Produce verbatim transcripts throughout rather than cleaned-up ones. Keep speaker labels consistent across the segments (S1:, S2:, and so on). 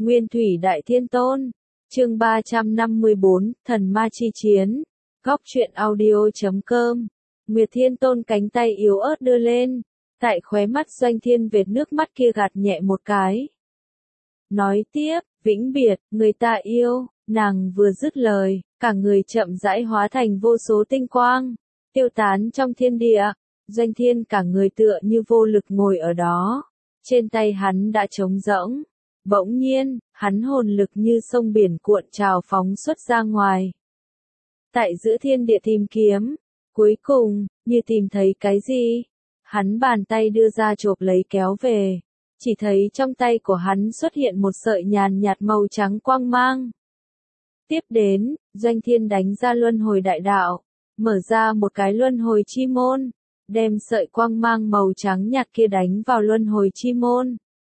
S1: Nguyên Thủy Đại Thiên Tôn. Chương ba trăm năm mươi bốn, Thần Ma Chi Chiến. Góc truyện audio chấm com. Nguyệt Thiên Tôn cánh tay yếu ớt đưa lên, tại khóe mắt Doanh Thiên vệt nước mắt kia gạt nhẹ một cái. Nói tiếp, vĩnh biệt, người ta yêu, nàng vừa dứt lời, cả người chậm rãi hóa thành vô số tinh quang, tiêu tán trong thiên địa. Doanh Thiên cả người tựa như vô lực ngồi ở đó, trên tay hắn đã trống rỗng. Bỗng nhiên, hắn hồn lực như sông biển cuộn trào phóng xuất ra ngoài. Tại giữa thiên địa tìm kiếm, cuối cùng, như tìm thấy cái gì, hắn bàn tay đưa ra chộp lấy kéo về, chỉ thấy trong tay của hắn xuất hiện một sợi nhàn nhạt màu trắng quang mang. Tiếp đến, Doanh Thiên đánh ra luân hồi đại đạo, mở ra một cái luân hồi chi môn, đem sợi quang mang màu trắng nhạt kia đánh vào luân hồi chi môn.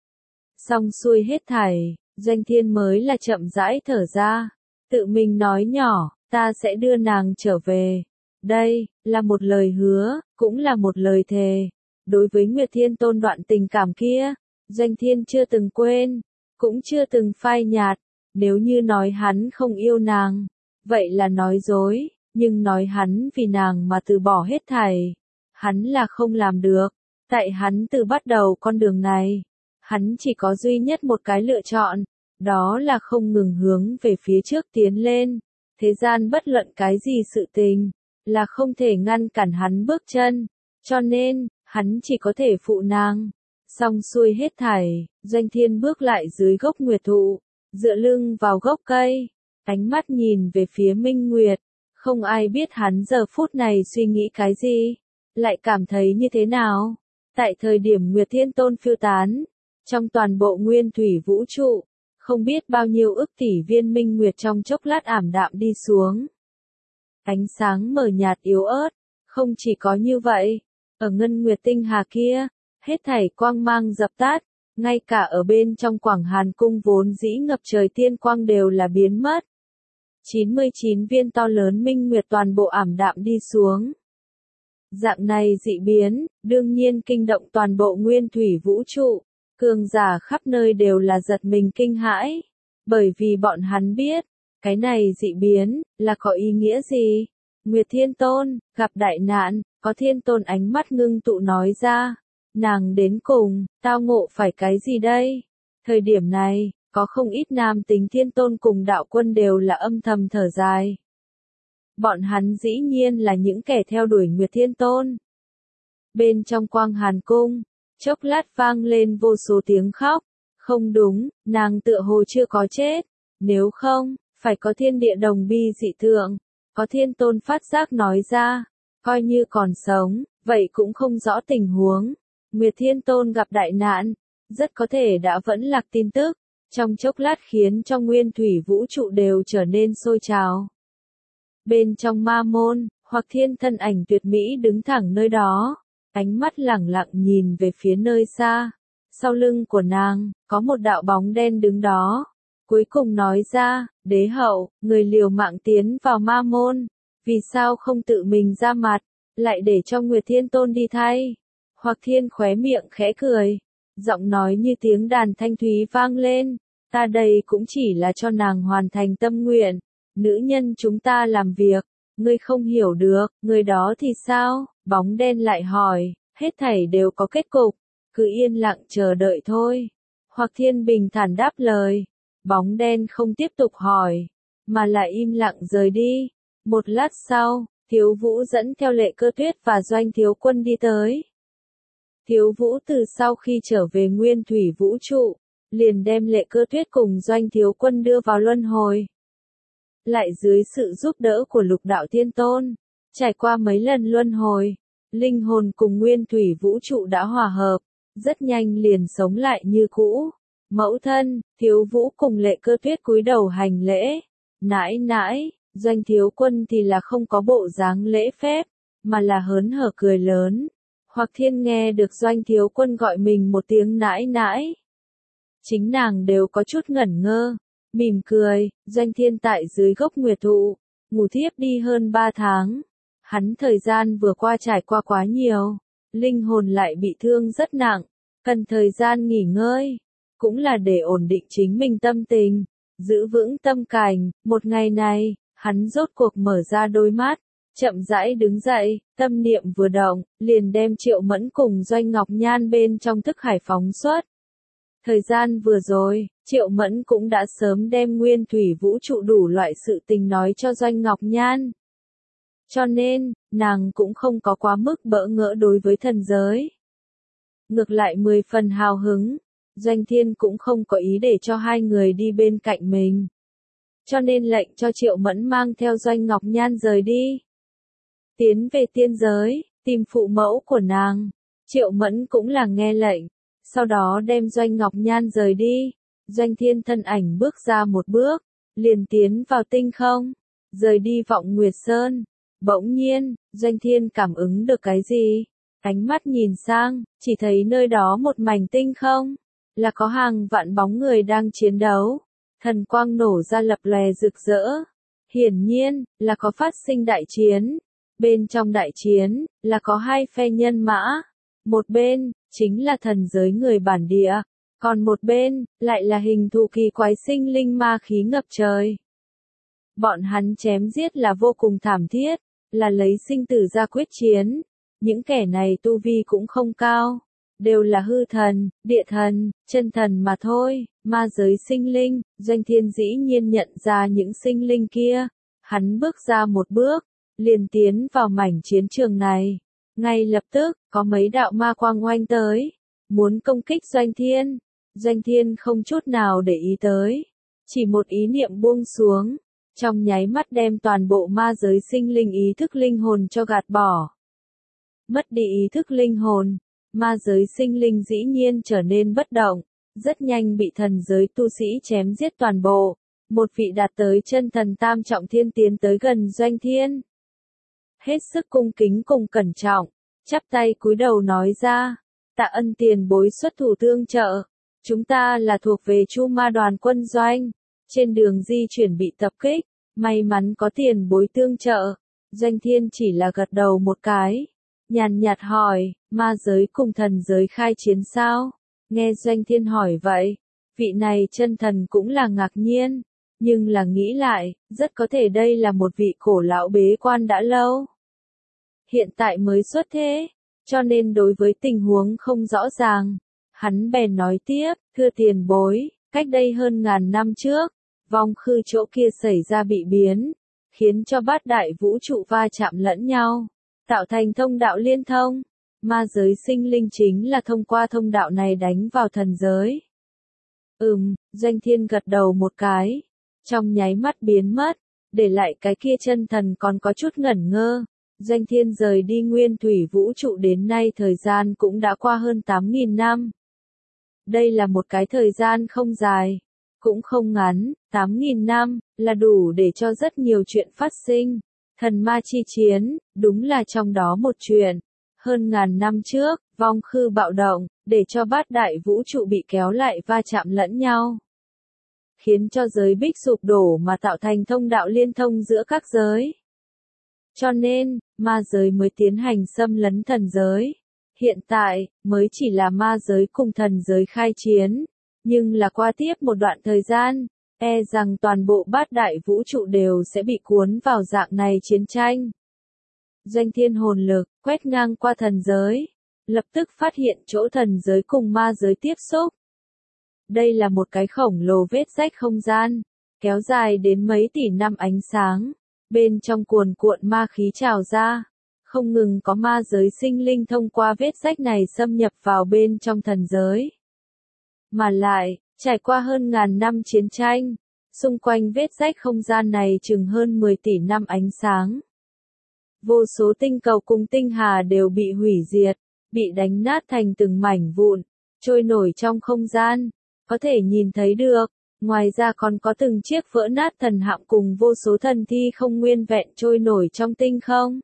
S1: Xong xuôi hết thảy, Doanh Thiên mới là chậm rãi thở ra, tự mình nói nhỏ, ta sẽ đưa nàng trở về. Đây, là một lời hứa, cũng là một lời thề. Đối với Nguyệt Thiên Tôn đoạn tình cảm kia, Doanh Thiên chưa từng quên, cũng chưa từng phai nhạt. Nếu như nói hắn không yêu nàng, vậy là nói dối, nhưng nói hắn vì nàng mà từ bỏ hết thảy, hắn là không làm được. Tại hắn từ bắt đầu con đường này, hắn chỉ có duy nhất một cái lựa chọn, đó là không ngừng hướng về phía trước tiến lên. Thế gian bất luận cái gì sự tình, là không thể ngăn cản hắn bước chân, cho nên, hắn chỉ có thể phụ nàng. Xong xuôi hết thảy, Doanh Thiên bước lại dưới gốc nguyệt thụ, dựa lưng vào gốc cây, ánh mắt nhìn về phía Minh Nguyệt. Không ai biết hắn giờ phút này suy nghĩ cái gì, lại cảm thấy như thế nào. Tại thời điểm Nguyệt Thiên Tôn phiêu tán, trong toàn bộ nguyên thủy vũ trụ, không biết bao nhiêu ức tỷ viên minh nguyệt trong chốc lát ảm đạm đi xuống. Ánh sáng mờ nhạt yếu ớt, không chỉ có như vậy, ở ngân nguyệt tinh hà kia, hết thảy quang mang dập tắt, ngay cả ở bên trong Quảng Hàn cung vốn dĩ ngập trời tiên quang đều là biến mất. chín mươi chín viên to lớn minh nguyệt toàn bộ ảm đạm đi xuống. Dạng này dị biến, đương nhiên kinh động toàn bộ nguyên thủy vũ trụ. Cường giả khắp nơi đều là giật mình kinh hãi, bởi vì bọn hắn biết, cái này dị biến, là có ý nghĩa gì. Nguyệt Thiên Tôn, gặp đại nạn, có Thiên Tôn ánh mắt ngưng tụ nói ra, nàng đến cùng, tao ngộ phải cái gì đây? Thời điểm này, có không ít nam tính Thiên Tôn cùng đạo quân đều là âm thầm thở dài. Bọn hắn dĩ nhiên là những kẻ theo đuổi Nguyệt Thiên Tôn. Bên trong Quang Hàn cung, chốc lát vang lên vô số tiếng khóc. Không đúng, nàng tựa hồ chưa có chết. Nếu không, phải có thiên địa đồng bi dị tượng. Có Thiên Tôn phát giác nói ra, coi như còn sống, vậy cũng không rõ tình huống. Nguyệt Thiên Tôn gặp đại nạn, rất có thể đã vẫn lạc tin tức. Trong chốc lát khiến cho nguyên thủy vũ trụ đều trở nên sôi trào. Bên trong ma môn, Hoặc Thiên thân ảnh tuyệt mỹ đứng thẳng nơi đó. Ánh mắt lẳng lặng nhìn về phía nơi xa. Sau lưng của nàng, có một đạo bóng đen đứng đó. Cuối cùng nói ra, đế hậu, người liều mạng tiến vào ma môn. Vì sao không tự mình ra mặt, lại để cho Nguyệt Thiên Tôn đi thay? Hoặc Thiên khóe miệng khẽ cười. Giọng nói như tiếng đàn thanh thúy vang lên. Ta đây cũng chỉ là cho nàng hoàn thành tâm nguyện. Nữ nhân chúng ta làm việc. Ngươi không hiểu được, người đó thì sao? Bóng đen lại hỏi, hết thảy đều có kết cục, cứ yên lặng chờ đợi thôi. Hoặc Thiên bình thản đáp lời, bóng đen không tiếp tục hỏi, mà lại im lặng rời đi. Một lát sau, Thiếu Vũ dẫn theo Lệ Cơ Tuyết và Doanh Thiếu Quân đi tới. Thiếu Vũ từ sau khi trở về nguyên thủy vũ trụ, liền đem Lệ Cơ Tuyết cùng Doanh Thiếu Quân đưa vào luân hồi. Lại dưới sự giúp đỡ của Lục Đạo Thiên Tôn, trải qua mấy lần luân hồi, linh hồn cùng nguyên thủy vũ trụ đã hòa hợp, rất nhanh liền sống lại như cũ. Mẫu thân, Thiếu Vũ cùng Lệ Cơ Tuyết cúi đầu hành lễ. Nãi nãi, Doanh Thiếu Quân thì là không có bộ dáng lễ phép, mà là hớn hở cười lớn. Hoặc Thiên nghe được Doanh Thiếu Quân gọi mình một tiếng nãi nãi. Chính nàng đều có chút ngẩn ngơ. Mỉm cười, Doanh Thiên tại dưới gốc nguyệt thụ, ngủ thiếp đi hơn ba tháng. Hắn thời gian vừa qua trải qua quá nhiều, linh hồn lại bị thương rất nặng, cần thời gian nghỉ ngơi. cũng là để ổn định chính mình tâm tình, giữ vững tâm cảnh. Một ngày này, hắn rốt cuộc mở ra đôi mắt, chậm rãi đứng dậy, tâm niệm vừa động, liền đem Triệu Mẫn cùng Doanh Ngọc Nhan bên trong thức hải phóng xuất. Thời gian vừa rồi, Triệu Mẫn cũng đã sớm đem nguyên thủy vũ trụ đủ loại sự tình nói cho Doanh Ngọc Nhan. Cho nên, nàng cũng không có quá mức bỡ ngỡ đối với thần giới. Ngược lại mười phần hào hứng, Doanh Thiên cũng không có ý để cho hai người đi bên cạnh mình. Cho nên lệnh cho Triệu Mẫn mang theo Doanh Ngọc Nhan rời đi. Tiến về tiên giới, tìm phụ mẫu của nàng. Triệu Mẫn cũng là nghe lệnh, sau đó đem Doanh Ngọc Nhan rời đi. Doanh Thiên thân ảnh bước ra một bước, liền tiến vào tinh không, rời đi Vọng Nguyệt Sơn. Bỗng nhiên, Doanh Thiên cảm ứng được cái gì? Ánh mắt nhìn sang, chỉ thấy nơi đó một mảnh tinh không, là có hàng vạn bóng người đang chiến đấu. Thần quang nổ ra lập lòe rực rỡ. Hiển nhiên, là có phát sinh đại chiến. Bên trong đại chiến, là có hai phe nhân mã. Một bên, chính là thần giới người bản địa. Còn một bên, lại là hình thù kỳ quái sinh linh ma khí ngập trời. Bọn hắn chém giết là vô cùng thảm thiết, là lấy sinh tử ra quyết chiến. Những kẻ này tu vi cũng không cao, đều là hư thần, địa thần, chân thần mà thôi. Ma giới sinh linh, Doanh Thiên dĩ nhiên nhận ra những sinh linh kia. Hắn bước ra một bước, liền tiến vào mảnh chiến trường này. Ngay lập tức, có mấy đạo ma quang oanh tới, muốn công kích Doanh Thiên. Doanh Thiên không chút nào để ý tới, chỉ một ý niệm buông xuống, trong nháy mắt đem toàn bộ ma giới sinh linh ý thức linh hồn cho gạt bỏ. Mất đi ý thức linh hồn, ma giới sinh linh dĩ nhiên trở nên bất động, rất nhanh bị thần giới tu sĩ chém giết toàn bộ. Một vị đạt tới chân thần tam trọng thiên tiến tới gần Doanh Thiên. Hết sức cung kính cùng cẩn trọng, chắp tay cúi đầu nói ra, tạ ân tiền bối xuất thủ tương trợ. Chúng ta là thuộc về Chu Ma đoàn quân doanh, trên đường di chuyển bị tập kích, may mắn có tiền bối tương trợ. Doanh Thiên chỉ là gật đầu một cái, nhàn nhạt hỏi, ma giới cùng thần giới khai chiến sao? Nghe Doanh Thiên hỏi vậy, vị này chân thần cũng là ngạc nhiên, nhưng là nghĩ lại, rất có thể đây là một vị cổ lão bế quan đã lâu. Hiện tại mới xuất thế, cho nên đối với tình huống không rõ ràng. Hắn bèn nói tiếp, thưa tiền bối, cách đây hơn ngàn năm trước, vong khư chỗ kia xảy ra bị biến, khiến cho bát đại vũ trụ va chạm lẫn nhau, tạo thành thông đạo liên thông. Ma giới sinh linh chính là thông qua thông đạo này đánh vào thần giới. Ừm, Doanh Thiên gật đầu một cái, trong nháy mắt biến mất, để lại cái kia chân thần còn có chút ngẩn ngơ. Doanh Thiên rời đi nguyên thủy vũ trụ đến nay thời gian cũng đã qua hơn tám nghìn năm. Đây là một cái thời gian không dài, cũng không ngắn, tám nghìn năm, là đủ để cho rất nhiều chuyện phát sinh. Thần ma chi chiến, đúng là trong đó một chuyện. Hơn ngàn năm trước, vong khư bạo động, để cho bát đại vũ trụ bị kéo lại va chạm lẫn nhau. Khiến cho giới bích sụp đổ mà tạo thành thông đạo liên thông giữa các giới. Cho nên, ma giới mới tiến hành xâm lấn thần giới. Hiện tại, mới chỉ là ma giới cùng thần giới khai chiến. Nhưng là qua tiếp một đoạn thời gian, e rằng toàn bộ bát đại vũ trụ đều sẽ bị cuốn vào dạng này chiến tranh. Doanh Thiên hồn lực, quét ngang qua thần giới. Lập tức phát hiện chỗ thần giới cùng ma giới tiếp xúc. Đây là một cái khổng lồ vết rách không gian, kéo dài đến mấy tỷ năm ánh sáng. Bên trong cuồn cuộn ma khí trào ra, không ngừng có ma giới sinh linh thông qua vết rách này xâm nhập vào bên trong thần giới. Mà lại, trải qua hơn ngàn năm chiến tranh, xung quanh vết rách không gian này chừng hơn mười tỷ năm ánh sáng. Vô số tinh cầu cùng tinh hà đều bị hủy diệt, bị đánh nát thành từng mảnh vụn, trôi nổi trong không gian, có thể nhìn thấy được. Ngoài ra còn có từng chiếc vỡ nát thần hạm cùng vô số thần thi không nguyên vẹn trôi nổi trong tinh không.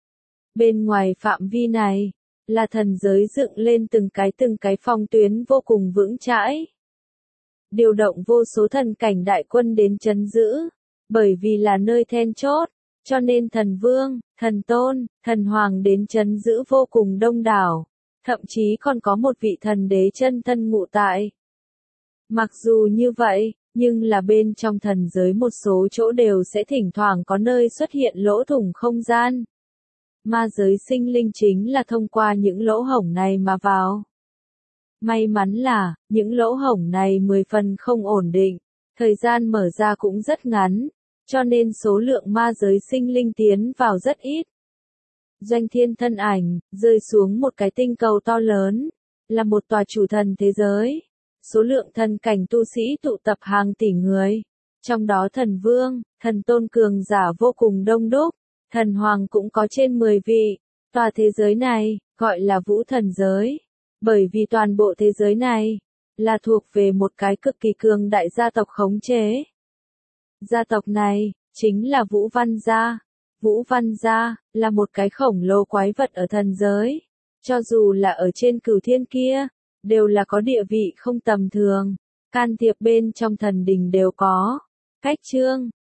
S1: Bên ngoài phạm vi này, là thần giới dựng lên từng cái từng cái phòng tuyến vô cùng vững chãi. Điều động vô số thần cảnh đại quân đến trấn giữ, bởi vì là nơi then chốt, cho nên thần vương, thần tôn, thần hoàng đến trấn giữ vô cùng đông đảo, thậm chí còn có một vị thần đế chân thân ngụ tại. Mặc dù như vậy, nhưng là bên trong thần giới một số chỗ đều sẽ thỉnh thoảng có nơi xuất hiện lỗ thủng không gian. Ma giới sinh linh chính là thông qua những lỗ hổng này mà vào. May mắn là, những lỗ hổng này mười phần không ổn định, thời gian mở ra cũng rất ngắn, cho nên số lượng ma giới sinh linh tiến vào rất ít. Doanh Thiên thân ảnh, rơi xuống một cái tinh cầu to lớn, là một tòa chủ thần thế giới. Số lượng thần cảnh tu sĩ tụ tập hàng tỷ người, trong đó thần vương, thần tôn cường giả vô cùng đông đúc, thần hoàng cũng có trên mười vị. Tòa thế giới này, gọi là vũ thần giới, bởi vì toàn bộ thế giới này, là thuộc về một cái cực kỳ cường đại gia tộc khống chế. Gia tộc này, chính là Vũ Văn Gia. Vũ Văn Gia, là một cái khổng lồ quái vật ở thần giới. Cho dù là ở trên cửu thiên kia, đều là có địa vị không tầm thường. Can thiệp bên trong thần đình đều có. Cách chương,